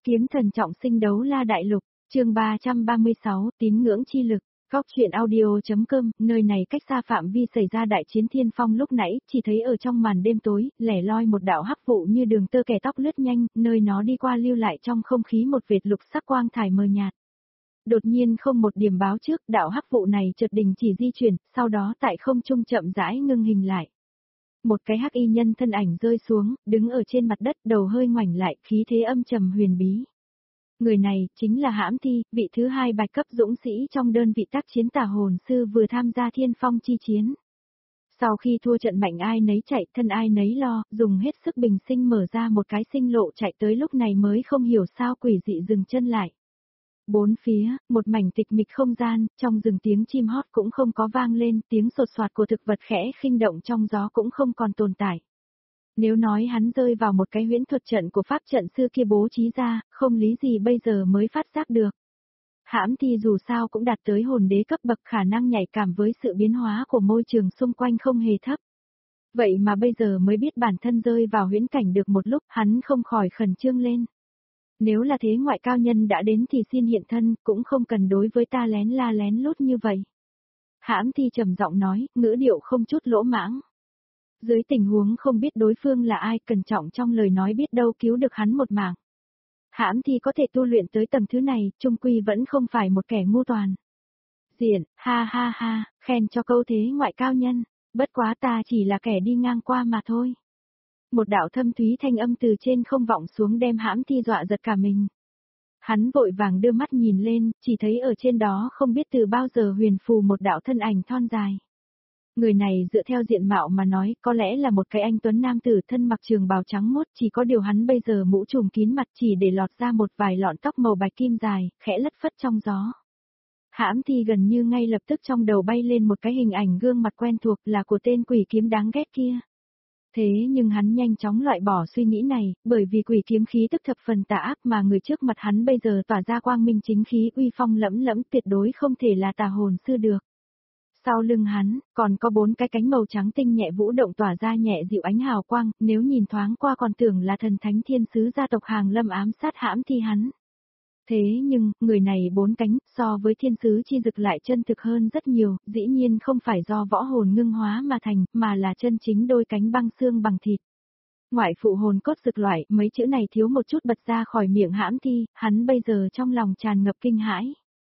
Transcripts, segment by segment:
Kiếm thần trọng sinh đấu la đại lục, chương 336, tín ngưỡng chi lực. Góc truyện audio.com, nơi này cách xa phạm vi xảy ra đại chiến thiên phong lúc nãy, chỉ thấy ở trong màn đêm tối, lẻ loi một đạo hắc vụ như đường tơ kẻ tóc lướt nhanh, nơi nó đi qua lưu lại trong không khí một vệt lục sắc quang thải mờ nhạt. Đột nhiên không một điểm báo trước, đạo hắc vụ này chợt đình chỉ di chuyển, sau đó tại không trung chậm rãi ngưng hình lại. Một cái hắc y nhân thân ảnh rơi xuống, đứng ở trên mặt đất, đầu hơi ngoảnh lại, khí thế âm trầm huyền bí. Người này, chính là Hãm Thi, vị thứ 2 bạch cấp dũng sĩ trong đơn vị tác chiến tà hồn sư vừa tham gia thiên phong chi chiến. Sau khi thua trận mạnh ai nấy chạy, thân ai nấy lo, dùng hết sức bình sinh mở ra một cái sinh lộ chạy tới lúc này mới không hiểu sao quỷ dị dừng chân lại. Bốn phía, một mảnh tịch mịch không gian, trong rừng tiếng chim hót cũng không có vang lên, tiếng sột soạt của thực vật khẽ khinh động trong gió cũng không còn tồn tại. Nếu nói hắn rơi vào một cái huyễn thuật trận của pháp trận xưa kia bố trí ra, không lý gì bây giờ mới phát giác được. Hãm Thi dù sao cũng đạt tới hồn đế cấp bậc, khả năng nhạy cảm với sự biến hóa của môi trường xung quanh không hề thấp. Vậy mà bây giờ mới biết bản thân rơi vào huyễn cảnh được một lúc, hắn không khỏi khẩn trương lên. Nếu là thế ngoại cao nhân đã đến thì xin hiện thân, cũng không cần đối với ta lén la lén lút như vậy. Hãm Thi trầm giọng nói, ngữ điệu không chút lỗ mãng. Dưới tình huống không biết đối phương là ai, cẩn trọng trong lời nói biết đâu cứu được hắn một mạng. Hãm Thi có thể tu luyện tới tầng thứ này, chung quy vẫn không phải một kẻ ngu toàn. Diện, ha ha ha, khen cho câu thế ngoại cao nhân, bất quá ta chỉ là kẻ đi ngang qua mà thôi. Một đạo thâm thúy thanh âm từ trên không vọng xuống đem Hãm Thi dọa giật cả mình. Hắn vội vàng đưa mắt nhìn lên, chỉ thấy ở trên đó không biết từ bao giờ huyền phù một đạo thân ảnh thon dài. Người này dựa theo diện mạo mà nói có lẽ là một cái anh tuấn nam tử thân mặc trường bào trắng mốt, chỉ có điều hắn bây giờ mũ trùm kín mặt chỉ để lọt ra một vài lọn tóc màu bạch kim dài, khẽ lất phất trong gió. Hãm Thi gần như ngay lập tức trong đầu bay lên một cái hình ảnh gương mặt quen thuộc là của tên quỷ kiếm đáng ghét kia. Thế nhưng hắn nhanh chóng loại bỏ suy nghĩ này, bởi vì quỷ kiếm khí tức thập phần tà ác mà người trước mặt hắn bây giờ tỏa ra quang minh chính khí uy phong lẫm lẫm tuyệt đối không thể là tà hồn sư được. Sau lưng hắn, còn có 4 cái cánh màu trắng tinh nhẹ vũ động tỏa ra nhẹ dịu ánh hào quang, nếu nhìn thoáng qua còn tưởng là thần thánh thiên sứ gia tộc Hàng Lâm ám sát Hãm Thi hắn. Thế nhưng, người này 4 cánh, so với thiên sứ chi dực lại chân thực hơn rất nhiều, dĩ nhiên không phải do võ hồn ngưng hóa mà thành, mà là chân chính đôi cánh băng xương bằng thịt. Ngoại phụ hồn cốt dực loại, mấy chữ này thiếu một chút bật ra khỏi miệng Hãm Thi, hắn bây giờ trong lòng tràn ngập kinh hãi.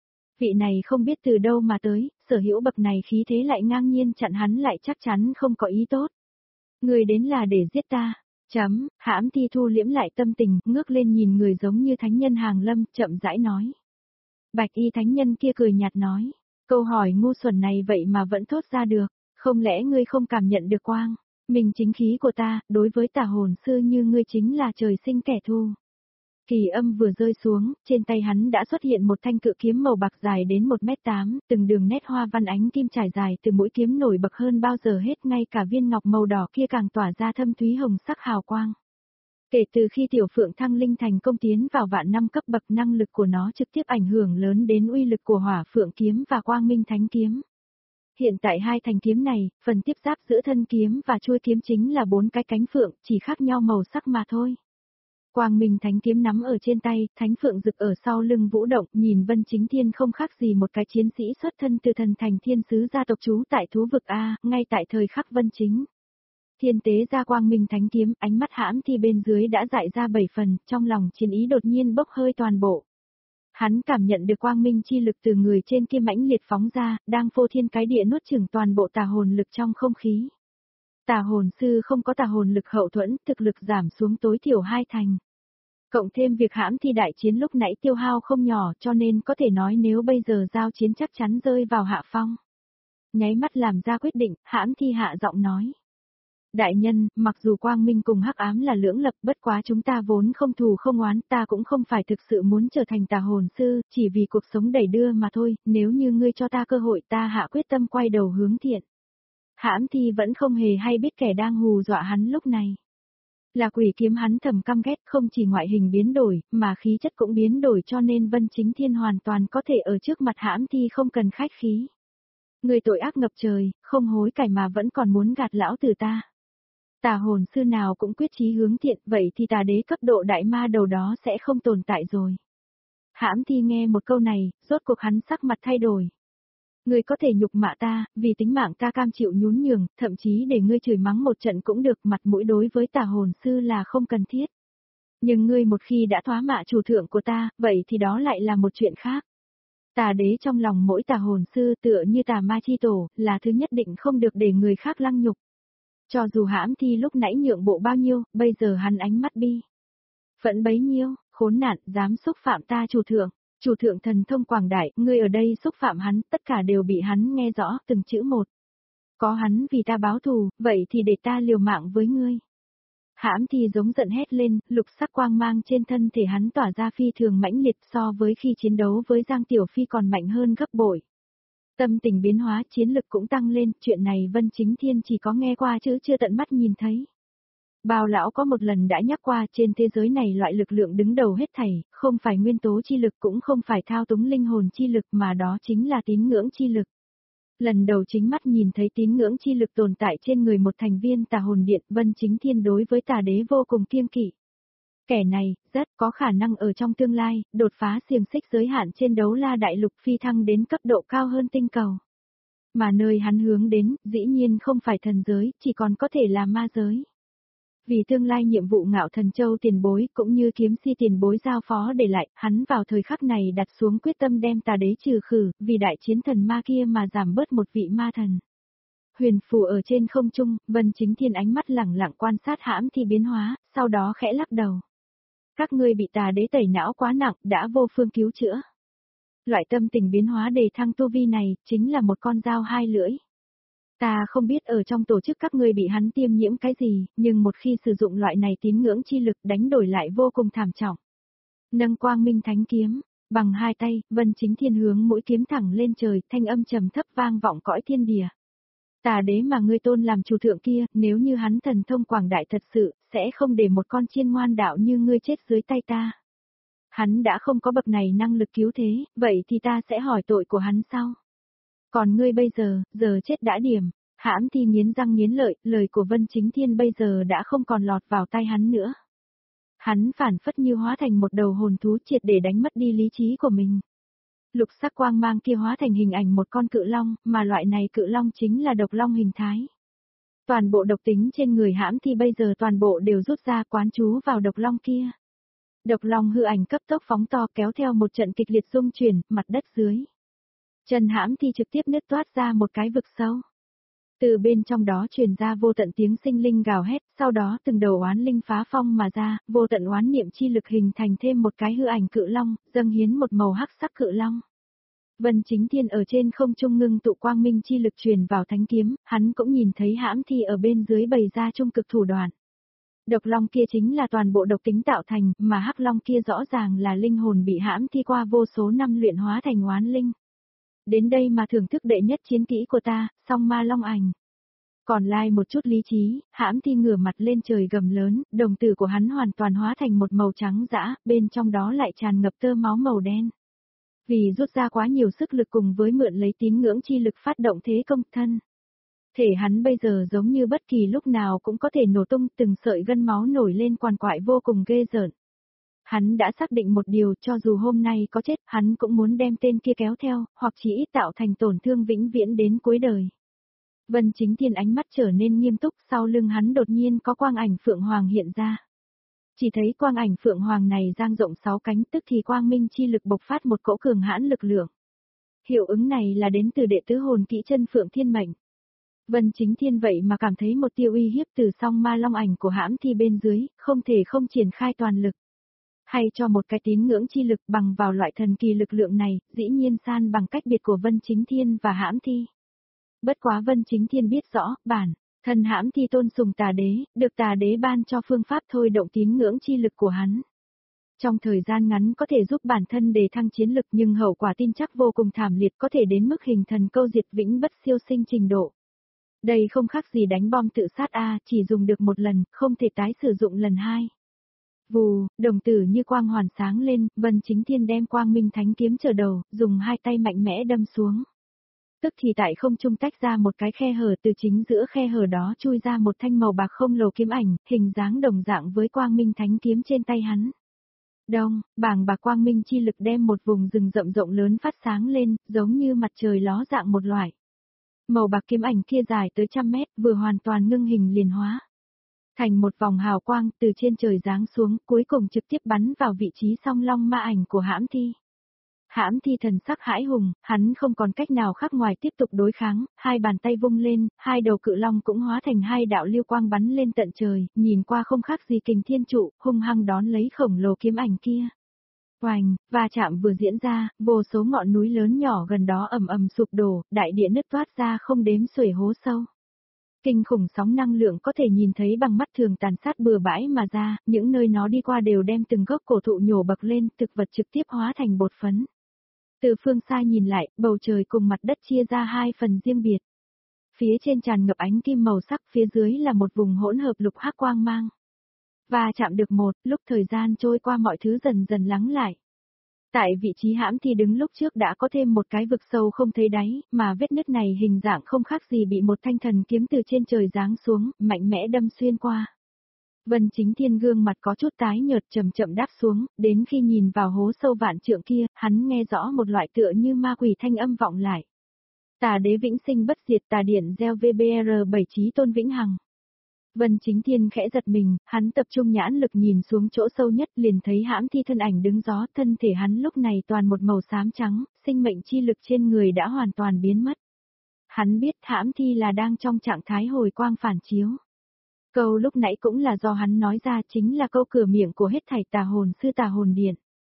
Vị này không biết từ đâu mà tới, sở hữu bậc này khí thế lại ngang nhiên chặn hắn lại chắc chắn không có ý tốt. Người đến là để giết ta. Hãm Thi thu liễm lại tâm tình, ngước lên nhìn người giống như thánh nhân Hàng Lâm, chậm rãi nói. Bạch y thánh nhân kia cười nhạt nói, câu hỏi ngu xuẩn này vậy mà vẫn thốt ra được, không lẽ ngươi không cảm nhận được quang, mình chính khí của ta, đối với tà hồn sư như ngươi chính là trời sinh kẻ thù. Kỳ âm vừa rơi xuống, trên tay hắn đã xuất hiện một thanh cự kiếm màu bạc dài đến 1m8, từng đường nét hoa văn ánh kim trải dài từ mũi kiếm nổi bật hơn bao giờ hết, ngay cả viên ngọc màu đỏ kia càng tỏa ra thâm thúy hồng sắc hào quang. Kể từ khi tiểu phượng thăng linh thành công tiến vào vạn năm cấp bậc, năng lực của nó trực tiếp ảnh hưởng lớn đến uy lực của hỏa phượng kiếm và quang minh thánh kiếm. Hiện tại hai thanh kiếm này, phần tiếp giáp giữa thân kiếm và chuôi kiếm chính là 4 cái cánh phượng, chỉ khác nhau màu sắc mà thôi. Quang minh thánh kiếm nắm ở trên tay, thánh phượng rực ở sau lưng vũ động, nhìn Vân Chính Thiên không khác gì một cái chiến sĩ xuất thân từ thần thành thiên sứ gia tộc trú tại thú vực A, ngay tại thời khắc Vân Chính. Thiên tế ra quang minh thánh kiếm, ánh mắt Hãm Thi bên dưới đã dại ra 7 phần, trong lòng chiến ý đột nhiên bốc hơi toàn bộ. Hắn cảm nhận được quang minh chi lực từ người trên kia mãnh liệt phóng ra, đang phô thiên cái địa nuốt chửng toàn bộ tà hồn lực trong không khí. Tà hồn sư không có tà hồn lực hậu thuẫn, thực lực giảm xuống tối thiểu 2 thành. Cộng thêm việc Hãm Thi đại chiến lúc nãy tiêu hao không nhỏ, cho nên có thể nói nếu bây giờ giao chiến chắc chắn rơi vào hạ phong. Nháy mắt làm ra quyết định, Hãm Thi hạ giọng nói. Đại nhân, mặc dù quang minh cùng hắc ám là lưỡng lập, bất quá chúng ta vốn không thù không oán, ta cũng không phải thực sự muốn trở thành tà hồn sư, chỉ vì cuộc sống đẩy đưa mà thôi, nếu như ngươi cho ta cơ hội ta hạ quyết tâm quay đầu hướng thiện. Hãm Thi vẫn không hề hay biết kẻ đang hù dọa hắn lúc này. Là quỷ kiếm hắn thầm căm ghét, không chỉ ngoại hình biến đổi, mà khí chất cũng biến đổi, cho nên Vân Chính Thiên hoàn toàn có thể ở trước mặt Hãm Thi không cần khách khí. Người tội ác ngập trời, không hối cải mà vẫn còn muốn gạt lão tử ta. Tà hồn sư nào cũng quyết chí hướng thiện, vậy thì tà đế cấp độ đại ma đầu đó sẽ không tồn tại rồi. Hãm Thi nghe một câu này, rốt cuộc hắn sắc mặt thay đổi. Ngươi có thể nhục mạ ta, vì tính mạng ta cam chịu nhún nhường, thậm chí để ngươi chửi mắng một trận cũng được, mặt mũi đối với tà hồn sư là không cần thiết. Nhưng ngươi một khi đã thoá mạ chủ thượng của ta, vậy thì đó lại là một chuyện khác. Tà đế trong lòng mỗi tà hồn sư tựa như tà ma chi tổ, là thứ nhất định không được để người khác lăng nhục. Cho dù Hãm Thi lúc nãy nhượng bộ bao nhiêu, bây giờ hắn ánh mắt bi vẫn bấy nhiêu, khốn nạn, dám xúc phạm ta chủ thượng thần thông quảng đại, ngươi ở đây xúc phạm hắn, tất cả đều bị hắn nghe rõ từng chữ một. Có hắn vì ta báo thù, vậy thì để ta liều mạng với ngươi. Hãm Thi giống giận hét lên, lục sắc quang mang trên thân thể hắn tỏa ra phi thường mãnh liệt so với khi chiến đấu với Giang Tiểu Phi còn mạnh hơn gấp bội. Tâm tình biến hóa, chiến lực cũng tăng lên, chuyện này Vân Chính Thiên chỉ có nghe qua chứ chưa tận mắt nhìn thấy. Bao lão có một lần đã nhắc qua, trên thế giới này loại lực lượng đứng đầu hết thảy, không phải nguyên tố chi lực cũng không phải thao túng linh hồn chi lực mà đó chính là tín ngưỡng chi lực. Lần đầu chính mắt nhìn thấy tín ngưỡng chi lực tồn tại trên người một thành viên tà hồn điện, Vân Chính Thiên đối với tà đế vô cùng kiêng kỵ. Kẻ này, rất có khả năng ở trong tương lai, đột phá xiềng xích giới hạn trên đấu la đại lục phi thăng đến cấp độ cao hơn tinh cầu. Mà nơi hắn hướng đến, dĩ nhiên không phải thần giới, chỉ còn có thể là ma giới. Vì tương lai nhiệm vụ Ngạo Thần Châu tiền bối cũng như kiếm si tiền bối giao phó để lại, hắn vào thời khắc này đặt xuống quyết tâm đem tà đế trừ khử, vì đại chiến thần ma kia mà giảm bớt một vị ma thần. Huyền phù ở trên không trung, Vân Chính Thiên ánh mắt lẳng lặng quan sát Hãm Thi biến hóa, sau đó khẽ lắc đầu. Các ngươi bị tà đế tẩy não quá nặng, đã vô phương cứu chữa. Loại tâm tình biến hóa đề thăng tu vi này, chính là một con dao hai lưỡi. Ta không biết ở trong tổ chức các ngươi bị hắn tiêm nhiễm cái gì, nhưng một khi sử dụng loại này tín ngưỡng chi lực đánh đổi lại vô cùng thảm trọng. Nâng quang minh thánh kiếm, bằng hai tay, Vân Chính Thiên hướng mũi kiếm thẳng lên trời, thanh âm trầm thấp vang vọng cõi thiên địa. Tà đế mà ngươi tôn làm chủ thượng kia, nếu như hắn thần thông quảng đại thật sự, sẽ không để một con chiên ngoan đạo như ngươi chết dưới tay ta. Hắn đã không có bậc này năng lực cứu thế, vậy thì ta sẽ hỏi tội của hắn sau. Còn ngươi bây giờ chết đã điểm. Hãm Thi nghiến răng nghiến lợi, lời của Vân Chính Thiên bây giờ đã không còn lọt vào tai hắn nữa. Hắn phản phất như hóa thành một đầu hồn thú triệt để đánh mất đi lý trí của mình. Lục sắc quang mang kia hóa thành hình ảnh một con cự long, mà loại này cự long chính là độc long hình thái. Toàn bộ độc tính trên người Hãm Thi bây giờ toàn bộ đều rút ra quán chú vào độc long kia. Độc long hư ảnh cấp tốc phóng to kéo theo một trận kịch liệt rung chuyển, mặt đất dưới. Chân Hãm Thi trực tiếp nứt toát ra một cái vực sâu. Từ bên trong đó truyền ra vô tận tiếng sinh linh gào hét, sau đó từng đầu oán linh phá phong mà ra, vô tận oán niệm chi lực hình thành thêm một cái hư ảnh cự long, dâng hiến một màu hắc sắc cự long. Vân Chính Thiên ở trên không trung ngưng tụ quang minh chi lực truyền vào thánh kiếm, hắn cũng nhìn thấy Hãm Thi ở bên dưới bày ra trung cực thủ đoạn. Độc long kia chính là toàn bộ độc tính tạo thành, mà hắc long kia rõ ràng là linh hồn bị Hãm Thi qua vô số năm luyện hóa thành oán linh. Đến đây mà thưởng thức đệ nhất chiến kỹ của ta, song ma long ảnh. Còn lai một chút lý trí, Hãm Thi ngửa mặt lên trời gầm lớn, đồng tử của hắn hoàn toàn hóa thành một màu trắng dã, bên trong đó lại tràn ngập tơ máu màu đen. Vì rút ra quá nhiều sức lực cùng với mượn lấy tín ngưỡng chi lực phát động thế công thân. Thể hắn bây giờ giống như bất kỳ lúc nào cũng có thể nổ tung, từng sợi gân máu nổi lên quằn quại vô cùng ghê rợn. Hắn đã xác định một điều, cho dù hôm nay có chết, hắn cũng muốn đem tên kia kéo theo, hoặc chỉ ít tạo thành tổn thương vĩnh viễn đến cuối đời. Vân Chính Thiên ánh mắt trở nên nghiêm túc, sau lưng hắn đột nhiên có quang ảnh Phượng Hoàng hiện ra. Chỉ thấy quang ảnh Phượng Hoàng này dang rộng 6 cánh, tức thì quang minh chi lực bộc phát một cỗ cường hãn lực lượng. Hiệu ứng này là đến từ đệ tứ hồn kỹ chân Phượng Thiên mệnh. Vân Chính Thiên vậy mà cảm thấy một tia uy hiếp từ song ma long ảnh của Hãm Thi bên dưới, không thể không triển khai toàn lực. Hay cho một cái tín ngưỡng chi lực bằng vào loại thần kỳ lực lượng này, dĩ nhiên san bằng cách biệt của Vân Chính Thiên và Hãm Thi. Bất quá Vân Chính Thiên biết rõ, bản thân Hãm Thi tôn sùng tà đế, được tà đế ban cho phương pháp thôi động tín ngưỡng chi lực của hắn. Trong thời gian ngắn có thể giúp bản thân đề thăng chiến lực nhưng hậu quả tin chắc vô cùng thảm liệt, có thể đến mức hình thần câu diệt vĩnh bất siêu sinh trình độ. Đây không khác gì đánh bom tự sát chỉ dùng được một lần, không thể tái sử dụng lần hai. Vù, đồng tử như quang hoàn sáng lên, Vân Chính Thiên đem quang minh thánh kiếm trở đầu, dùng hai tay mạnh mẽ đâm xuống. Tức thì tại không trung tách ra một cái khe hở, từ chính giữa khe hở đó chui ra một thanh màu bạc không lồ kiếm ảnh, hình dáng đồng dạng với quang minh thánh kiếm trên tay hắn. Đông, bàng bạc quang minh chi lực đem một vùng rừng rậm rộng lớn phát sáng lên, giống như mặt trời ló dạng một loại. Màu bạc kiếm ảnh kia dài tới 100 mét, vừa hoàn toàn ngưng hình liền hóa thành một vòng hào quang từ trên trời giáng xuống, cuối cùng trực tiếp bắn vào vị trí song long ma ảnh của Hãm Thi. Hãm Thi thần sắc hãi hùng, hắn không còn cách nào khác ngoài tiếp tục đối kháng, hai bàn tay vung lên, hai đầu cự long cũng hóa thành hai đạo lưu quang bắn lên tận trời, nhìn qua không khác gì kình thiên trụ, hung hăng đón lấy khổng lồ kiếm ảnh kia. Oành, va chạm vừa diễn ra, vô số ngọn núi lớn nhỏ gần đó ầm ầm sụp đổ, đại địa nứt toát ra không đếm xuể hố sâu. Kinh khủng sóng năng lượng có thể nhìn thấy bằng mắt thường tàn sát bừa bãi mà ra, những nơi nó đi qua đều đem từng gốc cổ thụ nhổ bật lên, thực vật trực tiếp hóa thành bột phấn. Từ phương xa nhìn lại, bầu trời cùng mặt đất chia ra hai phần riêng biệt. Phía trên tràn ngập ánh kim màu sắc, phía dưới là một vùng hỗn hợp lục hắc quang mang. Và chạm được một, lúc thời gian trôi qua mọi thứ dần dần lắng lại. Tại vị trí Hãm Thi đứng lúc trước đã có thêm một cái vực sâu không thấy đáy, mà vết nứt này hình dạng không khác gì bị một thanh thần kiếm từ trên trời giáng xuống, mạnh mẽ đâm xuyên qua. Vân Chính Thiên gương mặt có chút tái nhợt chậm chậm đáp xuống, đến khi nhìn vào hố sâu vạn trượng kia, hắn nghe rõ một loại tựa như ma quỷ thanh âm vọng lại. Tà đế vĩnh sinh bất diệt, tà điện gieo VBR 7 chí tôn vĩnh hằng. Vân Chính Thiên khẽ giật mình, hắn tập trung nhãn lực nhìn xuống chỗ sâu nhất liền thấy Hãm Thi thân ảnh đứng gió, thân thể hắn lúc này toàn một màu xám trắng, sinh mệnh chi lực trên người đã hoàn toàn biến mất. Hắn biết Hãm Thi là đang trong trạng thái hồi quang phản chiếu. Câu lúc nãy cũng là do hắn nói ra, chính là câu cửa miệng của hết thảy tà hồn sư tà hồn điện.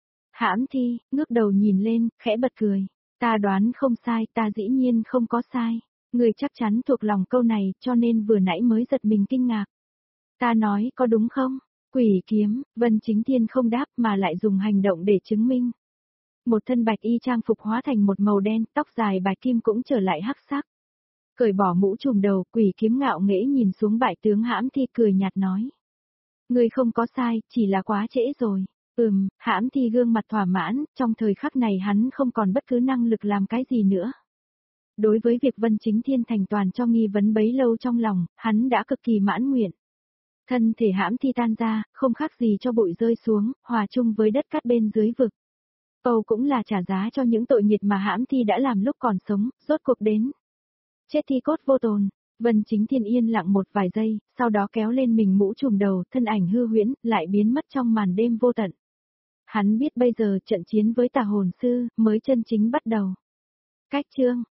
Hãm Thi, ngước đầu nhìn lên, khẽ bật cười. Ta đoán không sai, ta dĩ nhiên không có sai. Người chắc chắn thuộc lòng câu này, cho nên vừa nãy mới giật mình kinh ngạc. Ta nói có đúng không? Quỷ kiếm, Vân Chính Thiên không đáp mà lại dùng hành động để chứng minh. Một thân bạch y trang phục hóa thành một màu đen, tóc dài bạch kim cũng trở lại hắc sắc. Cởi bỏ mũ trùm đầu, quỷ kiếm ngạo nghễ nhìn xuống bại tướng Hãm Thi cười nhạt nói. Người không có sai, chỉ là quá trễ rồi. Hãm Thi gương mặt thỏa mãn, trong thời khắc này hắn không còn bất cứ năng lực làm cái gì nữa. Đối với việc Vân Chính Thiên thành toàn cho nghi vấn bấy lâu trong lòng, hắn đã cực kỳ mãn nguyện. Thân thể Hãm Thi tan ra, không khác gì cho bụi rơi xuống, hòa chung với đất cát bên dưới vực. Âu cũng là trả giá cho những tội nghiệt mà Hãm Thi đã làm lúc còn sống, rốt cuộc đến. Chết thi cốt vô tồn. Vân Chính Thiên yên lặng một vài giây, sau đó kéo lên mình mũ trùm đầu, thân ảnh hư huyễn, lại biến mất trong màn đêm vô tận. Hắn biết bây giờ trận chiến với tà hồn sư, mới chân chính bắt đầu. Cách chương